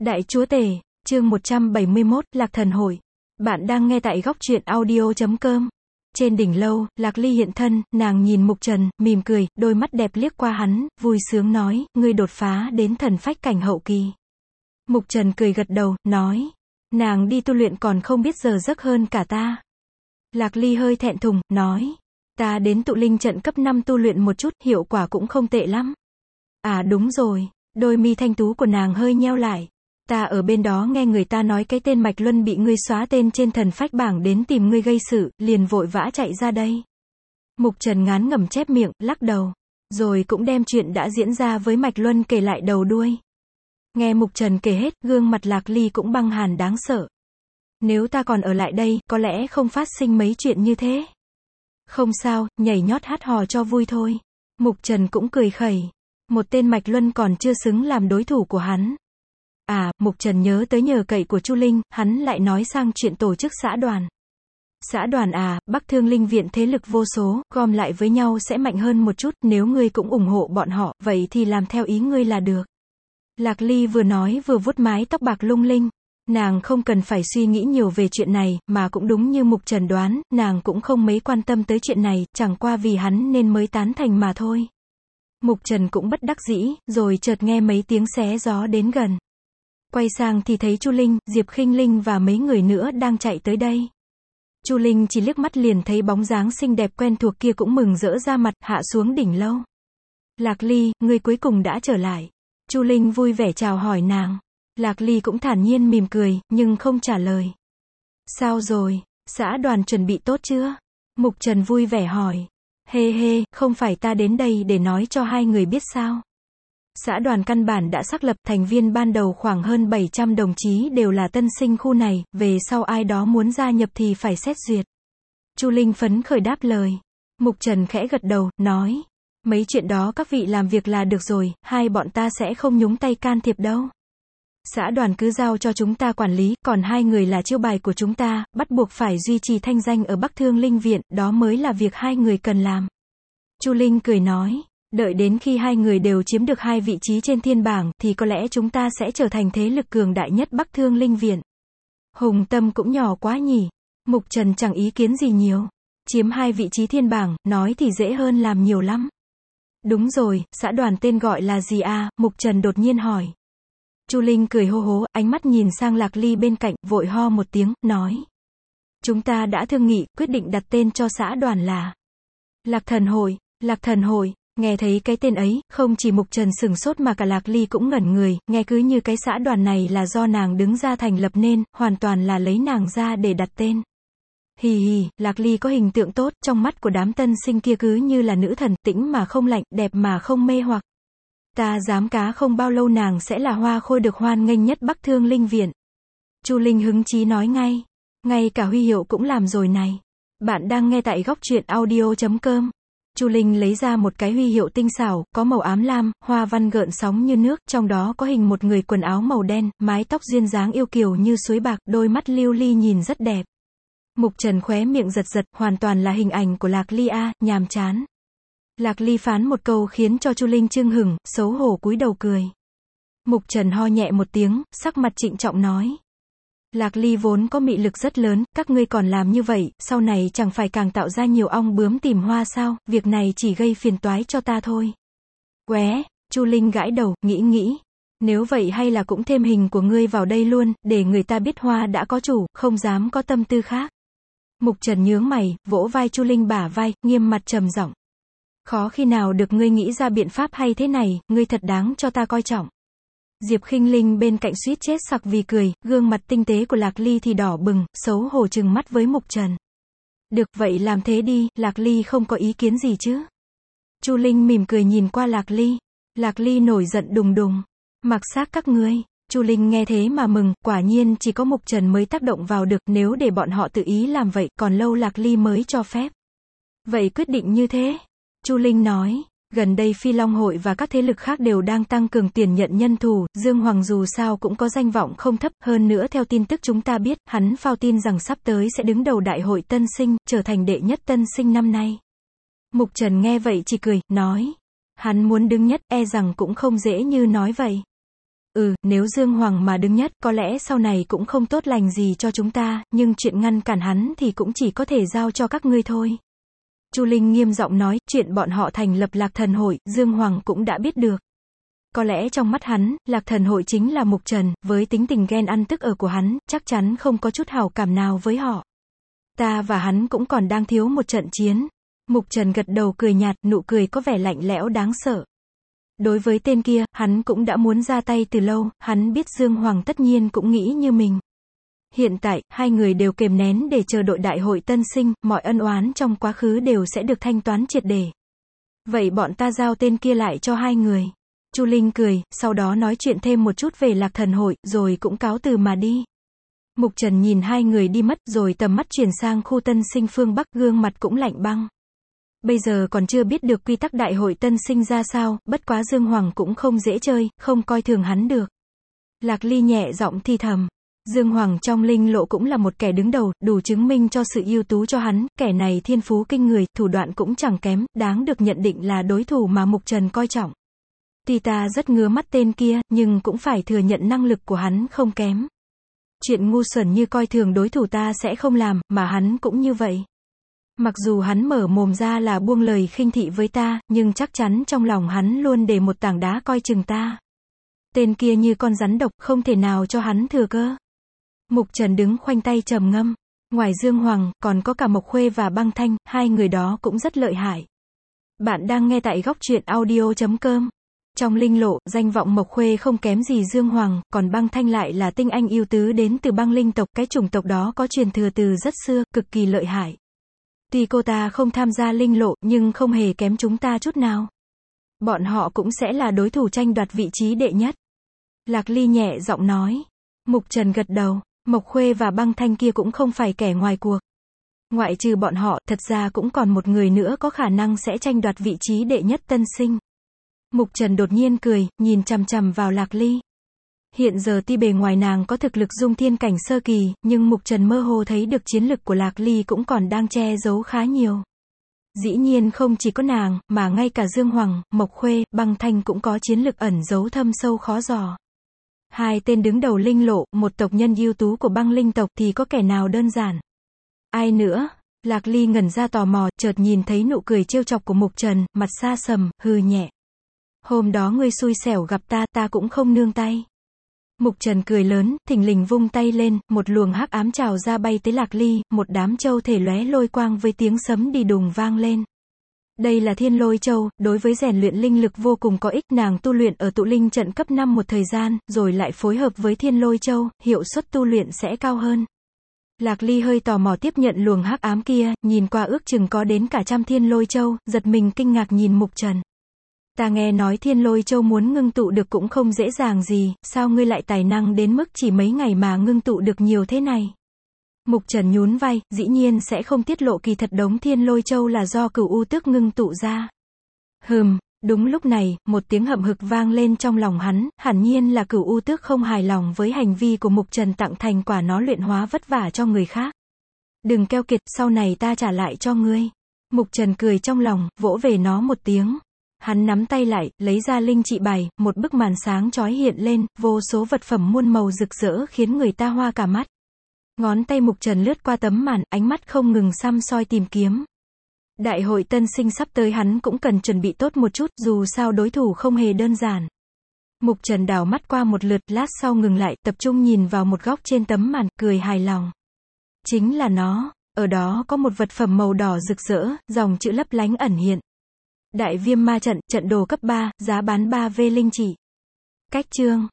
Đại Chúa Tể, chương 171, Lạc Thần Hội. Bạn đang nghe tại góc truyện audio.com. Trên đỉnh lâu, Lạc Ly hiện thân, nàng nhìn Mục Trần, mỉm cười, đôi mắt đẹp liếc qua hắn, vui sướng nói, ngươi đột phá đến thần phách cảnh hậu kỳ. Mục Trần cười gật đầu, nói, nàng đi tu luyện còn không biết giờ giấc hơn cả ta. Lạc Ly hơi thẹn thùng, nói, ta đến tụ linh trận cấp 5 tu luyện một chút, hiệu quả cũng không tệ lắm. À đúng rồi, đôi mi thanh tú của nàng hơi nheo lại. Ta ở bên đó nghe người ta nói cái tên Mạch Luân bị ngươi xóa tên trên thần phách bảng đến tìm ngươi gây sự, liền vội vã chạy ra đây. Mục Trần ngán ngẩm chép miệng, lắc đầu. Rồi cũng đem chuyện đã diễn ra với Mạch Luân kể lại đầu đuôi. Nghe Mục Trần kể hết, gương mặt Lạc Ly cũng băng hàn đáng sợ. Nếu ta còn ở lại đây, có lẽ không phát sinh mấy chuyện như thế. Không sao, nhảy nhót hát hò cho vui thôi. Mục Trần cũng cười khẩy. Một tên Mạch Luân còn chưa xứng làm đối thủ của hắn. À, Mục Trần nhớ tới nhờ cậy của Chu Linh, hắn lại nói sang chuyện tổ chức xã đoàn. Xã đoàn à, Bắc Thương Linh Viện thế lực vô số, gom lại với nhau sẽ mạnh hơn một chút, nếu ngươi cũng ủng hộ bọn họ, vậy thì làm theo ý ngươi là được. Lạc Ly vừa nói vừa vuốt mái tóc bạc lung linh. Nàng không cần phải suy nghĩ nhiều về chuyện này, mà cũng đúng như Mục Trần đoán, nàng cũng không mấy quan tâm tới chuyện này, chẳng qua vì hắn nên mới tán thành mà thôi. Mục Trần cũng bất đắc dĩ, rồi chợt nghe mấy tiếng xé gió đến gần. Quay sang thì thấy Chu Linh, Diệp Khinh Linh và mấy người nữa đang chạy tới đây. Chu Linh chỉ liếc mắt liền thấy bóng dáng xinh đẹp quen thuộc kia cũng mừng rỡ ra mặt, hạ xuống đỉnh lâu. Lạc Ly, ngươi cuối cùng đã trở lại. Chu Linh vui vẻ chào hỏi nàng. Lạc Ly cũng thản nhiên mỉm cười, nhưng không trả lời. Sao rồi, xã đoàn chuẩn bị tốt chưa? Mục Trần vui vẻ hỏi. Hê hê, không phải ta đến đây để nói cho hai người biết sao? Xã đoàn căn bản đã xác lập, thành viên ban đầu khoảng hơn 700 đồng chí đều là tân sinh khu này, về sau ai đó muốn gia nhập thì phải xét duyệt. Chu Linh phấn khởi đáp lời. Mục Trần khẽ gật đầu, nói, mấy chuyện đó các vị làm việc là được rồi, hai bọn ta sẽ không nhúng tay can thiệp đâu. Xã đoàn cứ giao cho chúng ta quản lý, còn hai người là chiêu bài của chúng ta, bắt buộc phải duy trì thanh danh ở Bắc Thương Linh Viện, đó mới là việc hai người cần làm. Chu Linh cười nói, đợi đến khi hai người đều chiếm được 2 vị trí trên thiên bảng, thì có lẽ chúng ta sẽ trở thành thế lực cường đại nhất Bắc Thương Linh Viện. Hùng tâm cũng nhỏ quá nhỉ. Mục Trần chẳng ý kiến gì nhiều. Chiếm 2 vị trí thiên bảng, nói thì dễ hơn làm nhiều lắm. Đúng rồi, xã đoàn tên gọi là gì à? Mục Trần đột nhiên hỏi. Chu Linh cười hô hố, ánh mắt nhìn sang Lạc Ly bên cạnh, vội ho một tiếng, nói. Chúng ta đã thương nghị, quyết định đặt tên cho xã đoàn là Lạc Thần Hội. Lạc Thần Hội. Nghe thấy cái tên ấy, không chỉ Mục Trần sửng sốt mà cả Lạc Ly cũng ngẩn người, nghe cứ như cái xã đoàn này là do nàng đứng ra thành lập nên, hoàn toàn là lấy nàng ra để đặt tên. Hì hì, Lạc Ly có hình tượng tốt, trong mắt của đám tân sinh kia cứ như là nữ thần, tĩnh mà không lạnh, đẹp mà không mê hoặc. Ta dám cá không bao lâu nàng sẽ là hoa khôi được hoan nghênh nhất Bắc Thương Linh Viện. Chu Linh hứng chí nói ngay. Ngay cả huy hiệu cũng làm rồi này. Bạn đang nghe tại góc truyện audio.com. Chu Linh lấy ra một cái huy hiệu tinh xảo, có màu ám lam, hoa văn gợn sóng như nước, trong đó có hình một người quần áo màu đen, mái tóc duyên dáng yêu kiều như suối bạc, đôi mắt lưu ly nhìn rất đẹp. Mục Trần khóe miệng giật giật, hoàn toàn là hình ảnh của Lạc Ly a, nhàm chán. Lạc Ly phán một câu khiến cho Chu Linh chưng hửng, xấu hổ cúi đầu cười. Mục Trần ho nhẹ một tiếng, sắc mặt trịnh trọng nói. Lạc Ly vốn có mị lực rất lớn, các ngươi còn làm như vậy, sau này chẳng phải càng tạo ra nhiều ong bướm tìm hoa sao, việc này chỉ gây phiền toái cho ta thôi. Qué, Chu Linh gãi đầu, nghĩ. Nếu vậy hay là cũng thêm hình của ngươi vào đây luôn, để người ta biết hoa đã có chủ, không dám có tâm tư khác. Mục Trần nhướng mày, vỗ vai Chu Linh bả vai, nghiêm mặt trầm giọng. Khó khi nào được ngươi nghĩ ra biện pháp hay thế này, ngươi thật đáng cho ta coi trọng. Diệp Khinh Linh bên cạnh suýt chết sặc vì cười, gương mặt tinh tế của Lạc Ly thì đỏ bừng, xấu hổ trừng mắt với Mục Trần. Được vậy làm thế đi, Lạc Ly không có ý kiến gì chứ. Chu Linh mỉm cười nhìn qua Lạc Ly. Lạc Ly nổi giận đùng đùng. Mặc xác các ngươi. Chu Linh nghe thế mà mừng, quả nhiên chỉ có Mục Trần mới tác động vào được, nếu để bọn họ tự ý làm vậy, còn lâu Lạc Ly mới cho phép. Vậy quyết định như thế. Chu Linh nói. Gần đây Phi Long Hội và các thế lực khác đều đang tăng cường tiền nhận nhân thủ, Dương Hoàng dù sao cũng có danh vọng không thấp, hơn nữa theo tin tức chúng ta biết, hắn phao tin rằng sắp tới sẽ đứng đầu đại hội tân sinh, trở thành đệ nhất tân sinh năm nay. Mục Trần nghe vậy chỉ cười, nói, hắn muốn đứng nhất, e rằng cũng không dễ như nói vậy. Nếu Dương Hoàng mà đứng nhất, có lẽ sau này cũng không tốt lành gì cho chúng ta, nhưng chuyện ngăn cản hắn thì cũng chỉ có thể giao cho các ngươi thôi. Chu Linh nghiêm giọng nói, chuyện bọn họ thành lập Lạc Thần hội, Dương Hoàng cũng đã biết được. Có lẽ trong mắt hắn, Lạc Thần hội chính là Mục Trần, với tính tình ghen ăn tức ở của hắn, chắc chắn không có chút hảo cảm nào với họ. Ta và hắn cũng còn đang thiếu một trận chiến. Mục Trần gật đầu cười nhạt, nụ cười có vẻ lạnh lẽo đáng sợ. Đối với tên kia, hắn cũng đã muốn ra tay từ lâu, hắn biết Dương Hoàng tất nhiên cũng nghĩ như mình. Hiện tại, hai người đều kềm nén để chờ đội đại hội tân sinh, mọi ân oán trong quá khứ đều sẽ được thanh toán triệt để. Vậy bọn ta giao tên kia lại cho hai người. Chu Linh cười, sau đó nói chuyện thêm một chút về Lạc Thần hội, rồi cũng cáo từ mà đi. Mục Trần nhìn hai người đi mất, rồi tầm mắt chuyển sang khu tân sinh phương Bắc, gương mặt cũng lạnh băng. Bây giờ còn chưa biết được quy tắc đại hội tân sinh ra sao, bất quá Dương Hoàng cũng không dễ chơi, không coi thường hắn được. Lạc Ly nhẹ giọng thì thầm. Dương Hoàng trong linh lộ cũng là một kẻ đứng đầu, đủ chứng minh cho sự ưu tú cho hắn, kẻ này thiên phú kinh người, thủ đoạn cũng chẳng kém, đáng được nhận định là đối thủ mà Mục Trần coi trọng. Tuy ta rất ngứa mắt tên kia, nhưng cũng phải thừa nhận năng lực của hắn không kém. Chuyện ngu xuẩn như coi thường đối thủ ta sẽ không làm, mà hắn cũng như vậy. Mặc dù hắn mở mồm ra là buông lời khinh thị với ta, nhưng chắc chắn trong lòng hắn luôn để một tảng đá coi chừng ta. Tên kia như con rắn độc, không thể nào cho hắn thừa cơ. Mục Trần đứng khoanh tay trầm ngâm. Ngoài Dương Hoàng, còn có cả Mộc Khuê và Băng Thanh, hai người đó cũng rất lợi hại. Bạn đang nghe tại góc truyện audio.com. Trong linh lộ, danh vọng Mộc Khuê không kém gì Dương Hoàng, còn Băng Thanh lại là tinh anh ưu tứ đến từ băng linh tộc, cái chủng tộc đó có truyền thừa từ rất xưa, cực kỳ lợi hại. Tuy cô ta không tham gia linh lộ, nhưng không hề kém chúng ta chút nào. Bọn họ cũng sẽ là đối thủ tranh đoạt vị trí đệ nhất. Lạc Ly nhẹ giọng nói. Mục Trần gật đầu, Mộc Khuê và Băng Thanh kia cũng không phải kẻ ngoài cuộc. Ngoại trừ bọn họ, thật ra cũng còn một người nữa có khả năng sẽ tranh đoạt vị trí đệ nhất tân sinh. Mục Trần đột nhiên cười, nhìn chằm chằm vào Lạc Ly. Hiện giờ tuy bề ngoài nàng có thực lực dung thiên cảnh sơ kỳ, nhưng Mục Trần mơ hồ thấy được chiến lực của Lạc Ly cũng còn đang che giấu khá nhiều. Dĩ nhiên không chỉ có nàng, mà ngay cả Dương Hoàng, Mộc Khuê, Băng Thanh cũng có chiến lực ẩn giấu thâm sâu khó dò. Hai tên đứng đầu linh lộ, một tộc nhân ưu tú của băng linh tộc thì có kẻ nào đơn giản. Ai nữa? Lạc Ly ngẩn ra tò mò, chợt nhìn thấy nụ cười trêu chọc của Mục Trần, mặt xa sầm, hừ nhẹ. Hôm đó ngươi xui xẻo gặp ta, ta cũng không nương tay. Mục Trần cười lớn, thình lình vung tay lên, một luồng hắc ám trào ra bay tới Lạc Ly, một đám châu thể lóe lôi quang với tiếng sấm đi đùng vang lên. Đây là Thiên Lôi Châu, đối với rèn luyện linh lực vô cùng có ích, nàng tu luyện ở tụ linh trận cấp 5 một thời gian, rồi lại phối hợp với Thiên Lôi Châu, hiệu suất tu luyện sẽ cao hơn. Lạc Ly hơi tò mò tiếp nhận luồng hắc ám kia, nhìn qua ước chừng có đến cả 100 Thiên Lôi Châu, giật mình kinh ngạc nhìn Mục Trần. Ta nghe nói Thiên Lôi Châu muốn ngưng tụ được cũng không dễ dàng gì, sao ngươi lại tài năng đến mức chỉ mấy ngày mà ngưng tụ được nhiều thế này? Mục Trần nhún vai, dĩ nhiên sẽ không tiết lộ kỳ thật đống Thiên Lôi Châu là do Cửu U Tước ngưng tụ ra. Đúng lúc này, một tiếng hậm hực vang lên trong lòng hắn, hẳn nhiên là Cửu U Tước không hài lòng với hành vi của Mục Trần tặng thành quả nó luyện hóa vất vả cho người khác. Đừng keo kiệt, sau này ta trả lại cho ngươi. Mục Trần cười trong lòng, vỗ về nó một tiếng. Hắn nắm tay lại, lấy ra linh trị bài, một bức màn sáng chói hiện lên, vô số vật phẩm muôn màu rực rỡ khiến người ta hoa cả mắt. Ngón tay Mục Trần lướt qua tấm màn, ánh mắt không ngừng săm soi tìm kiếm. Đại hội tân sinh sắp tới hắn cũng cần chuẩn bị tốt một chút, dù sao đối thủ không hề đơn giản. Mục Trần đảo mắt qua một lượt, lát sau ngừng lại, tập trung nhìn vào một góc trên tấm màn, cười hài lòng. Chính là nó, ở đó có một vật phẩm màu đỏ rực rỡ, dòng chữ lấp lánh ẩn hiện. Đại Viêm Ma Trận, trận đồ cấp 3, giá bán 3V linh chỉ. Cách chương